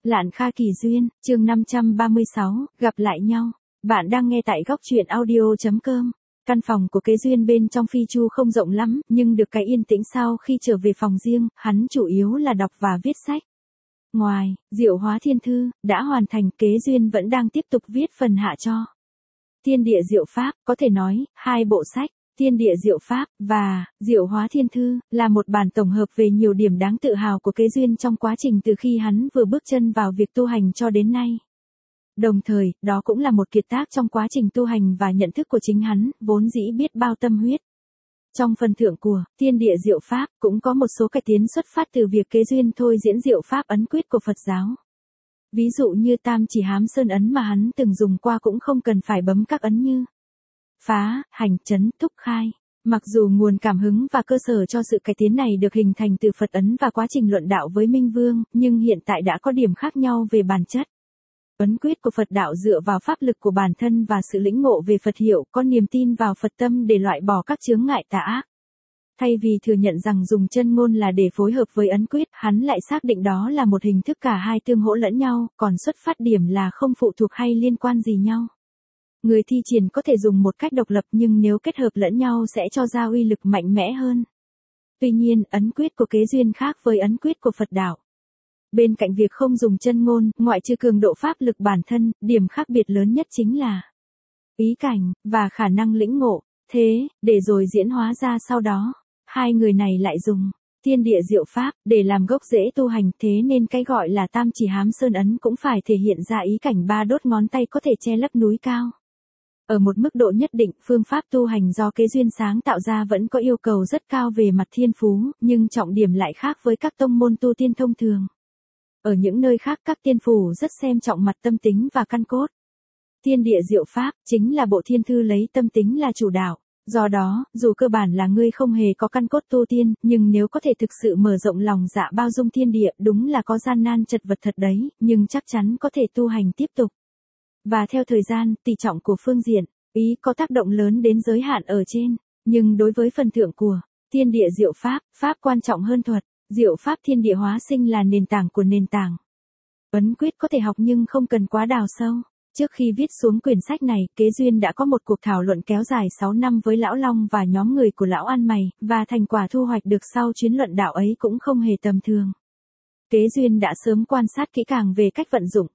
Lạn Kha Kỳ Duyên, chương 536, gặp lại nhau. Bạn đang nghe tại góc truyện audio.com. Căn phòng của Kế Duyên bên trong Phi Chu không rộng lắm, nhưng được cái yên tĩnh sau khi trở về phòng riêng, hắn chủ yếu là đọc và viết sách. Ngoài Diệu Hóa Thiên Thư đã hoàn thành, Kế Duyên vẫn đang tiếp tục viết phần hạ cho Thiên Địa Diệu Pháp, có thể nói, hai bộ sách, Thiên Địa Diệu Pháp và Diệu Hóa Thiên Thư là một bản tổng hợp về nhiều điểm đáng tự hào của Kế Duyên trong quá trình từ khi hắn vừa bước chân vào việc tu hành cho đến nay. Đồng thời, đó cũng là một kiệt tác trong quá trình tu hành và nhận thức của chính hắn, vốn dĩ biết bao tâm huyết. Trong phần thượng của Thiên Địa Diệu Pháp cũng có một số cải tiến xuất phát từ việc Kế Duyên thôi diễn diệu pháp ấn quyết của Phật giáo. Ví dụ như Tam Chỉ Hám Sơn ấn mà hắn từng dùng qua cũng không cần phải bấm các ấn như phá, hành, chấn, thúc, khai. Mặc dù nguồn cảm hứng và cơ sở cho sự cải tiến này được hình thành từ Phật ấn và quá trình luận đạo với Minh Vương, nhưng hiện tại đã có điểm khác nhau về bản chất. Ấn quyết của Phật đạo dựa vào pháp lực của bản thân và sự lĩnh ngộ về Phật hiệu, có niềm tin vào Phật tâm để loại bỏ các chướng ngại tà ác. Thay vì thừa nhận rằng dùng chân ngôn là để phối hợp với ấn quyết, hắn lại xác định đó là một hình thức cả hai tương hỗ lẫn nhau, còn xuất phát điểm là không phụ thuộc hay liên quan gì nhau. Người thi triển có thể dùng một cách độc lập, nhưng nếu kết hợp lẫn nhau sẽ cho ra uy lực mạnh mẽ hơn. Tuy nhiên, ấn quyết của Kế Duyên khác với ấn quyết của Phật đạo. Bên cạnh việc không dùng chân ngôn, ngoại trừ cường độ pháp lực bản thân, điểm khác biệt lớn nhất chính là ý cảnh và khả năng lĩnh ngộ. Thế, để rồi diễn hóa ra sau đó, hai người này lại dùng Thiên Địa Diệu Pháp để làm gốc rễ tu hành, thế nên cái gọi là Tam Chỉ Hám Sơn ấn cũng phải thể hiện ra ý cảnh ba đốt ngón tay có thể che lấp núi cao. Ở một mức độ nhất định, phương pháp tu hành do Kế Duyên sáng tạo ra vẫn có yêu cầu rất cao về mặt thiên phú, nhưng trọng điểm lại khác với các tông môn tu tiên thông thường. Ở những nơi khác, các tiên phủ rất xem trọng mặt tâm tính và căn cốt. Thiên Địa Diệu Pháp chính là bộ thiên thư lấy tâm tính là chủ đạo. Do đó, dù cơ bản là ngươi không hề có căn cốt tu tiên, nhưng nếu có thể thực sự mở rộng lòng dạ bao dung thiên địa, đúng là có gian nan chật vật thật đấy, nhưng chắc chắn có thể tu hành tiếp tục. Và theo thời gian, tỷ trọng của phương diện, ý có tác động lớn đến giới hạn ở trên. Nhưng đối với phần thượng của Thiên Địa Diệu Pháp, Pháp quan trọng hơn thuật. Diệu Pháp thiên địa hóa sinh là nền tảng của nền tảng. Ấn quyết có thể học nhưng không cần quá đào sâu. Trước khi viết xuống quyển sách này, Kế Duyên đã có một cuộc thảo luận kéo dài 6 năm với Lão Long và nhóm người của Lão Ăn Mày, và thành quả thu hoạch được sau chuyến luận đạo ấy cũng không hề tầm thường. Kế Duyên đã sớm quan sát kỹ càng về cách vận dụng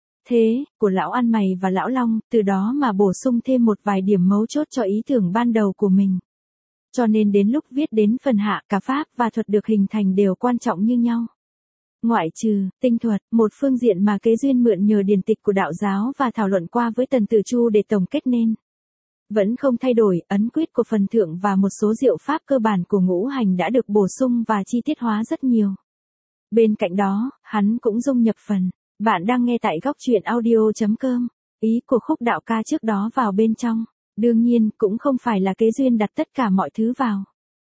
thế của Lão Ăn Mày và Lão Long, từ đó mà bổ sung thêm một vài điểm mấu chốt cho ý tưởng ban đầu của mình. Cho nên đến lúc viết đến phần hạ, cả pháp và thuật được hình thành đều quan trọng như nhau. Ngoại trừ tinh thuật, một phương diện mà Kế Duyên mượn nhờ điển tịch của đạo giáo và thảo luận qua với Tần Tử Chu để tổng kết nên vẫn không thay đổi, ấn quyết của phần thượng và một số diệu pháp cơ bản của ngũ hành đã được bổ sung và chi tiết hóa rất nhiều. Bên cạnh đó, hắn cũng dung nhập phần bạn đang nghe tại góc truyện audio.com, ý của khúc đạo ca trước đó vào bên trong. Đương nhiên, cũng không phải là Kế Duyên đặt tất cả mọi thứ vào.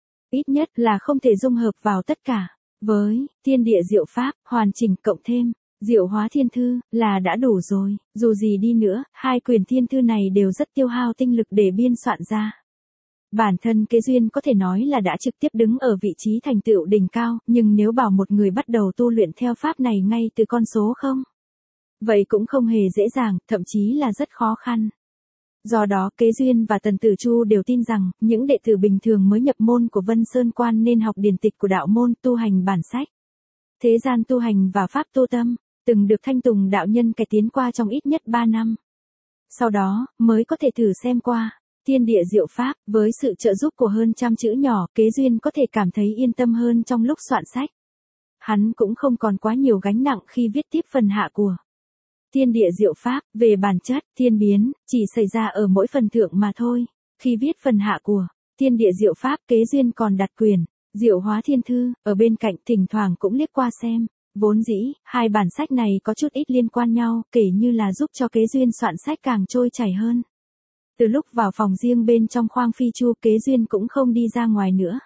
Ít nhất là không thể dung hợp vào tất cả. Với Thiên Địa Diệu Pháp, hoàn chỉnh cộng thêm Diệu Hóa Thiên Thư là đã đủ rồi. Dù gì đi nữa, hai quyển thiên thư này đều rất tiêu hao tinh lực để biên soạn ra. Bản thân Kế Duyên có thể nói là đã trực tiếp đứng ở vị trí thành tựu đỉnh cao, nhưng nếu bảo một người bắt đầu tu luyện theo pháp này ngay từ con số không, vậy cũng không hề dễ dàng, thậm chí là rất khó khăn. Do đó, Kế Duyên và Tần Tử Chu đều tin rằng, những đệ tử bình thường mới nhập môn của Vân Sơn Quan nên học điển tịch của đạo môn, tu hành bản sách. Thế gian tu hành và pháp tu tâm, từng được Thanh Tùng đạo nhân cải tiến qua trong ít nhất 3 năm. Sau đó, mới có thể thử xem qua Thiên Địa Diệu Pháp, với sự trợ giúp của hơn 100 chữ nhỏ, Kế Duyên có thể cảm thấy yên tâm hơn trong lúc soạn sách. Hắn cũng không còn quá nhiều gánh nặng khi viết tiếp phần hạ của Thiên Địa Diệu Pháp. Về bản chất, thiên biến chỉ xảy ra ở mỗi phần thượng mà thôi. Khi viết phần hạ của Thiên Địa Diệu Pháp, Kế Duyên còn đặt quyển Diệu Hóa Thiên Thư ở bên cạnh, thỉnh thoảng cũng liếc qua xem. Vốn dĩ, hai bản sách này có chút ít liên quan nhau, kể như là giúp cho Kế Duyên soạn sách càng trôi chảy hơn. Từ lúc vào phòng riêng bên trong khoang Phi Chu, Kế Duyên cũng không đi ra ngoài nữa.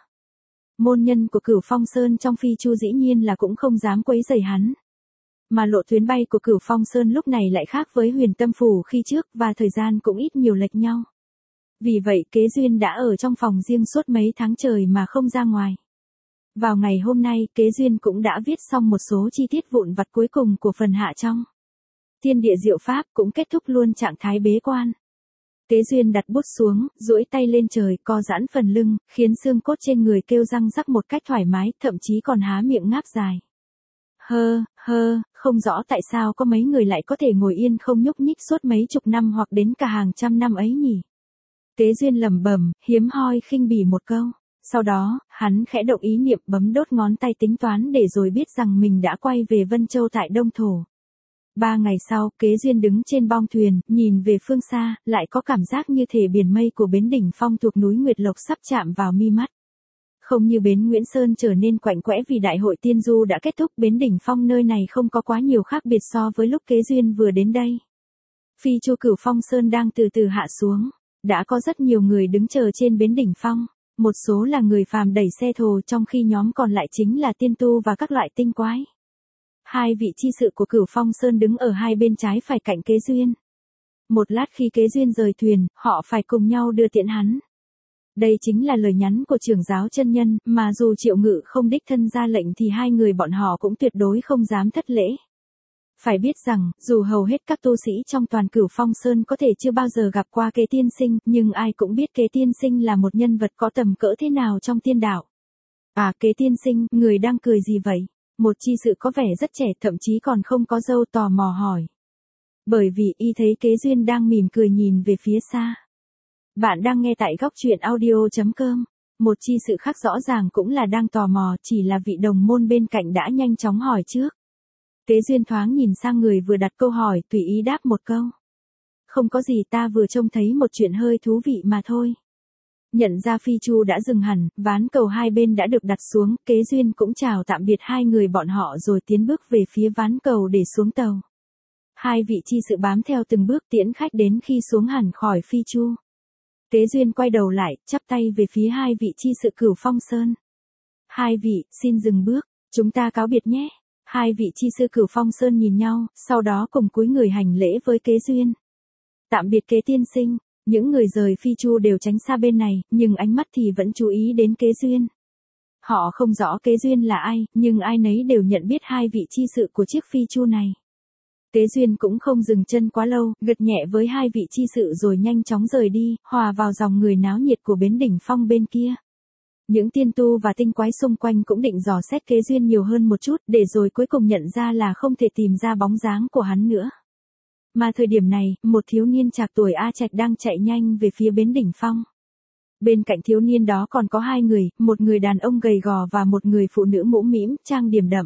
Môn nhân của Cửu Phong Sơn trong Phi Chu dĩ nhiên là cũng không dám quấy rầy hắn. Mà lộ tuyến bay của Cửu Phong Sơn lúc này lại khác với Huyền Tâm Phủ khi trước, và thời gian cũng ít nhiều lệch nhau. Vì vậy Kế Duyên đã ở trong phòng riêng suốt mấy tháng trời mà không ra ngoài. Vào ngày hôm nay, Kế Duyên cũng đã viết xong một số chi tiết vụn vặt cuối cùng của phần hạ trong Thiên Địa Diệu Pháp, cũng kết thúc luôn trạng thái bế quan. Kế Duyên đặt bút xuống, duỗi tay lên trời, co giãn phần lưng, khiến xương cốt trên người kêu răng rắc một cách thoải mái, thậm chí còn há miệng ngáp dài. Không rõ tại sao có mấy người lại có thể ngồi yên không nhúc nhích suốt mấy chục năm hoặc đến cả hàng trăm năm ấy nhỉ? Kế Duyên lẩm bẩm, hiếm hoi khinh bỉ một câu. Sau đó, hắn khẽ động ý niệm bấm đốt ngón tay tính toán để rồi biết rằng mình đã quay về Vân Châu tại Đông Thổ. 3 ngày sau, Kế Duyên đứng trên bong thuyền, nhìn về phương xa, lại có cảm giác như thể biển mây của bến đỉnh phong thuộc núi Nguyệt Lộc sắp chạm vào mi mắt. Không như bến Nguyễn Sơn trở nên quạnh quẽ vì đại hội tiên du đã kết thúc, bến đỉnh phong nơi này không có quá nhiều khác biệt so với lúc Kế Duyên vừa đến đây. Phi chu Cửu Phong Sơn đang từ từ hạ xuống. Đã có rất nhiều người đứng chờ trên bến đỉnh phong. Một số là người phàm đẩy xe thồ, trong khi nhóm còn lại chính là tiên tu và các loại tinh quái. Hai vị chi sự của Cửu Phong Sơn đứng ở hai bên trái phải cạnh Kế Duyên. Một lát khi Kế Duyên rời thuyền, họ phải cùng nhau đưa tiễn hắn. Đây chính là lời nhắn của trưởng giáo chân nhân, mà dù Triệu Ngự không đích thân ra lệnh thì hai người bọn họ cũng tuyệt đối không dám thất lễ. Phải biết rằng, dù hầu hết các tu sĩ trong toàn Cửu Phong Sơn có thể chưa bao giờ gặp qua Kế tiên sinh, nhưng ai cũng biết Kế tiên sinh là một nhân vật có tầm cỡ thế nào trong tiên đạo. À, Kế tiên sinh, người đang cười gì vậy? Một chi sự có vẻ rất trẻ, thậm chí còn không có râu, tò mò hỏi. Bởi vì y thấy Kế Duyên đang mỉm cười nhìn về phía xa. Bạn đang nghe tại góc truyện audio.com. Một chi sự khác rõ ràng cũng là đang tò mò, chỉ là vị đồng môn bên cạnh đã nhanh chóng hỏi trước. Kế Duyên thoáng nhìn sang người vừa đặt câu hỏi, tùy ý đáp một câu. Không có gì, ta vừa trông thấy một chuyện hơi thú vị mà thôi. Nhận ra phi chu đã dừng hẳn, ván cầu hai bên đã được đặt xuống, Kế Duyên cũng chào tạm biệt hai người bọn họ rồi tiến bước về phía ván cầu để xuống tàu. Hai vị chi sự bám theo từng bước tiễn khách đến khi xuống hẳn khỏi phi chu. Kế Duyên quay đầu lại, chắp tay về phía hai vị chi sự Cửu Phong Sơn. Hai vị, xin dừng bước, chúng ta cáo biệt nhé. Hai vị chi sư Cửu Phong Sơn nhìn nhau, sau đó cùng cúi người hành lễ với Kế Duyên. Tạm biệt Kế tiên sinh. Những người rời phi chu đều tránh xa bên này, nhưng ánh mắt thì vẫn chú ý đến Kế Duyên. Họ không rõ Kế Duyên là ai, nhưng ai nấy đều nhận biết hai vị chi sự của chiếc phi chu này. Kế Duyên cũng không dừng chân quá lâu, gật nhẹ với hai vị chi sự rồi nhanh chóng rời đi, hòa vào dòng người náo nhiệt của bến đỉnh phong bên kia. Những tiên tu và tinh quái xung quanh cũng định dò xét Kế Duyên nhiều hơn một chút, để rồi cuối cùng nhận ra là không thể tìm ra bóng dáng của hắn nữa. Mà thời điểm này, một thiếu niên trạc tuổi A Trạch đang chạy nhanh về phía bến đỉnh phong. Bên cạnh thiếu niên đó còn có hai người, một người đàn ông gầy gò và một người phụ nữ mũm mĩm, trang điểm đậm.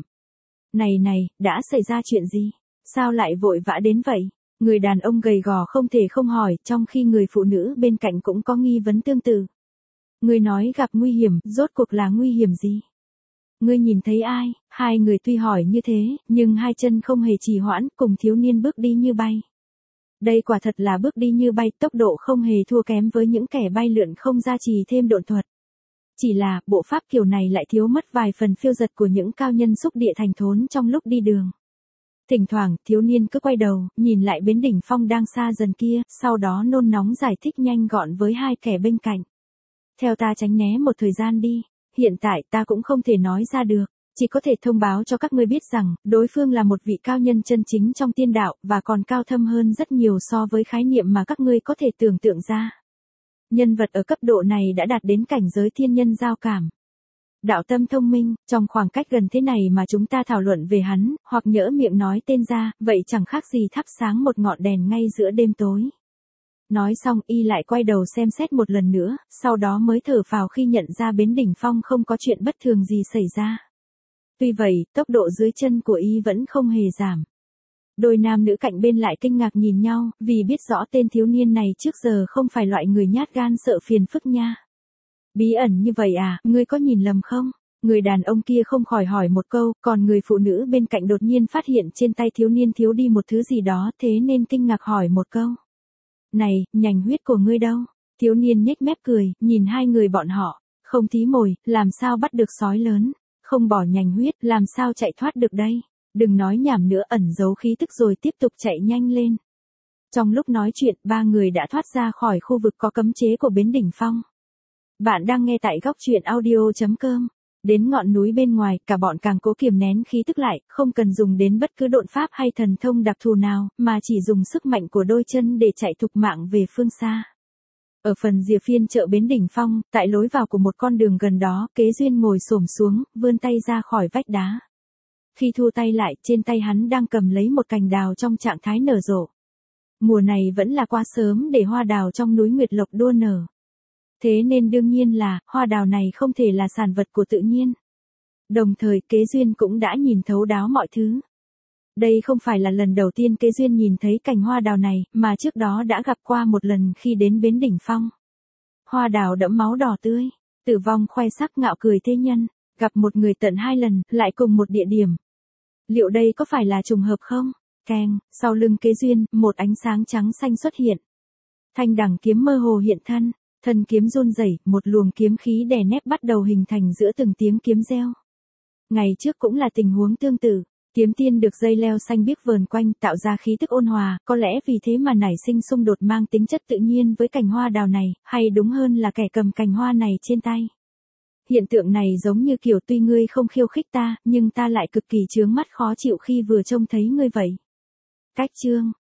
Này, đã xảy ra chuyện gì? Sao lại vội vã đến vậy? Người đàn ông gầy gò không thể không hỏi, trong khi người phụ nữ bên cạnh cũng có nghi vấn tương tự. Người nói gặp nguy hiểm, rốt cuộc là nguy hiểm gì? Ngươi nhìn thấy ai? Hai người tuy hỏi như thế, nhưng hai chân không hề trì hoãn, cùng thiếu niên bước đi như bay. Đây quả thật là bước đi như bay, tốc độ không hề thua kém với những kẻ bay lượn không gia trì thêm độn thuật. Chỉ là, bộ pháp kiểu này lại thiếu mất vài phần phiêu dật của những cao nhân xúc địa thành thốn trong lúc đi đường. Thỉnh thoảng, thiếu niên cứ quay đầu, nhìn lại bến đỉnh phong đang xa dần kia, sau đó nôn nóng giải thích nhanh gọn với hai kẻ bên cạnh. Theo ta tránh né một thời gian đi. Hiện tại ta cũng không thể nói ra được, chỉ có thể thông báo cho các ngươi biết rằng, đối phương là một vị cao nhân chân chính trong tiên đạo, và còn cao thâm hơn rất nhiều so với khái niệm mà các ngươi có thể tưởng tượng ra. Nhân vật ở cấp độ này đã đạt đến cảnh giới thiên nhân giao cảm. Đạo tâm thông minh, trong khoảng cách gần thế này mà chúng ta thảo luận về hắn, hoặc nhỡ miệng nói tên ra, vậy chẳng khác gì thắp sáng một ngọn đèn ngay giữa đêm tối. Nói xong y lại quay đầu xem xét một lần nữa, sau đó mới thở phào khi nhận ra bến đỉnh phong không có chuyện bất thường gì xảy ra. Tuy vậy, tốc độ dưới chân của y vẫn không hề giảm. Đôi nam nữ cạnh bên lại kinh ngạc nhìn nhau, vì biết rõ tên thiếu niên này trước giờ không phải loại người nhát gan sợ phiền phức nha. Bí ẩn như vậy à, ngươi có nhìn lầm không? Người đàn ông kia không khỏi hỏi một câu, còn người phụ nữ bên cạnh đột nhiên phát hiện trên tay thiếu niên thiếu đi một thứ gì đó, thế nên kinh ngạc hỏi một câu. Này, nhành huyết của ngươi đâu? Thiếu niên nhếch mép cười, nhìn hai người bọn họ. Không thí mồi, làm sao bắt được sói lớn? Không bỏ nhành huyết, làm sao chạy thoát được đây? Đừng nói nhảm nữa, ẩn giấu khí tức rồi tiếp tục chạy nhanh lên. Trong lúc nói chuyện, ba người đã thoát ra khỏi khu vực có cấm chế của bến đỉnh phong. Bạn đang nghe tại góc truyện audio.com. Đến ngọn núi bên ngoài, cả bọn càng cố kiềm nén khí tức lại, không cần dùng đến bất cứ độn pháp hay thần thông đặc thù nào, mà chỉ dùng sức mạnh của đôi chân để chạy thục mạng về phương xa. Ở phần rìa phiên chợ bến đỉnh phong, tại lối vào của một con đường gần đó, Kế Duyên ngồi xổm xuống, vươn tay ra khỏi vách đá. Khi thu tay lại, trên tay hắn đang cầm lấy một cành đào trong trạng thái nở rộ. Mùa này vẫn là quá sớm để hoa đào trong núi Nguyệt Lộc đua nở. Thế nên đương nhiên là, hoa đào này không thể là sản vật của tự nhiên. Đồng thời Kế Duyên cũng đã nhìn thấu đáo mọi thứ. Đây không phải là lần đầu tiên Kế Duyên nhìn thấy cành hoa đào này, mà trước đó đã gặp qua một lần khi đến bến đỉnh phong. Hoa đào đẫm máu đỏ tươi, Tử Vong khoe sắc ngạo cười thế nhân, gặp một người tận 2 lần, lại cùng một địa điểm. Liệu đây có phải là trùng hợp không? Keng, sau lưng Kế Duyên, một ánh sáng trắng xanh xuất hiện. Thanh đẳng kiếm mơ hồ hiện thân, thân kiếm run rẩy, một luồng kiếm khí đè nép bắt đầu hình thành giữa từng tiếng kiếm reo. Ngày trước cũng là tình huống tương tự, kiếm tiên được dây leo xanh biếc vờn quanh tạo ra khí tức ôn hòa, có lẽ vì thế mà nảy sinh xung đột mang tính chất tự nhiên với cành hoa đào này, hay đúng hơn là kẻ cầm cành hoa này trên tay. Hiện tượng này giống như kiểu tuy ngươi không khiêu khích ta, nhưng ta lại cực kỳ chướng mắt khó chịu khi vừa trông thấy ngươi vậy. Cách chương